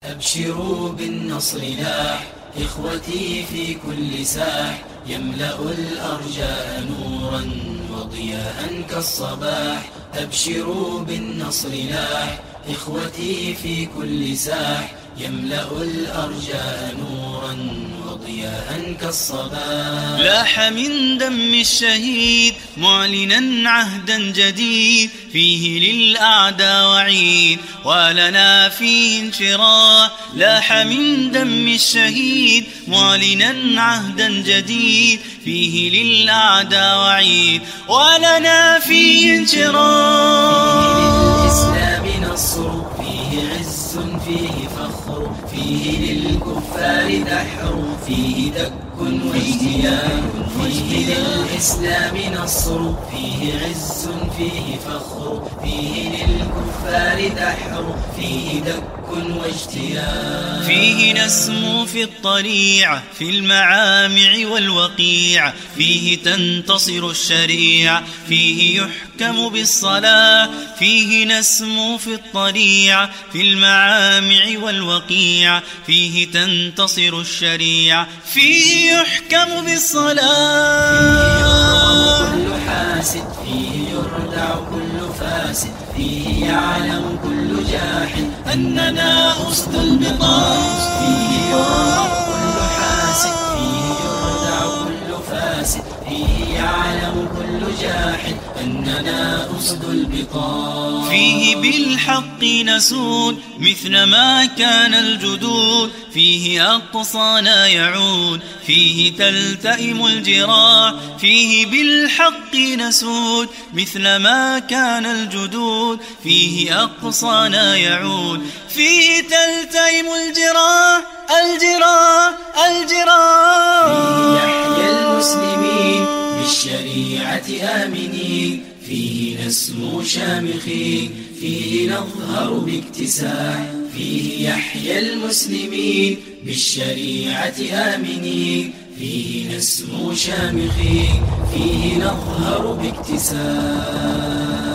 أبشروا بالنصر لاح إخوتي في كل ساح، يملأ الأرجاء نورا وضياء كالصباح. أبشروا بالنصر لاح إخوتي في كل ساح، يملأ الأرجاء نورا وضياء كالصباح. لاح من دم الشهيد معلنا عهدا جديد، فيه للأعداء وعيد ولنا فيه انشراح. لاح من دم الشهيد معلنا عهدا جديد، فيه للأعداء وعيد ولنا فيه انشراح. فيه للإسلام نصر، فيه عز، فيه فخر، فيه للكفار دحر، فيه دك واجتياح. فيه للإسلام نصر، فيه عز، فيه فخر، فيه للكفار دحر، فيه دك واجتياح. فيه نسمو في الطليعة في المعامع والوقيع، فيه تنتصر الشريعة، فيه يحكم بالصلاة. فيه نسمو في الطليعة في المعامع والوقيع، فيه تنتصر الشريعة، فيه يحكم بالصلاة. فيه يرام كل حاسد، فيه يردع كل فاسد، فيه يعلم كل جاحد أننا أسد البطاش. فيه يرام كل حاسد، فيه يردع كل فاسد، فيه يعلم كل جاحد أننا أسد البطاش. فيه بالحق نسود مثل ما كان الجدود، فيه أقصانا يعود، فيه تلتئم الجراح. فيه بالحق نسود مثل ما كان الجدود، فيه أقصانا يعود، فيه تلتئم الجراح. الجراح فيه يحيى المسلمين بالشريعة آمنين، فيه نسمو شامخين، فيه نظهر باكتساح. فيه يحيى المسلمين بالشريعة آمنين، فيه نسمو شامخين، فيه نظهر باكتساح.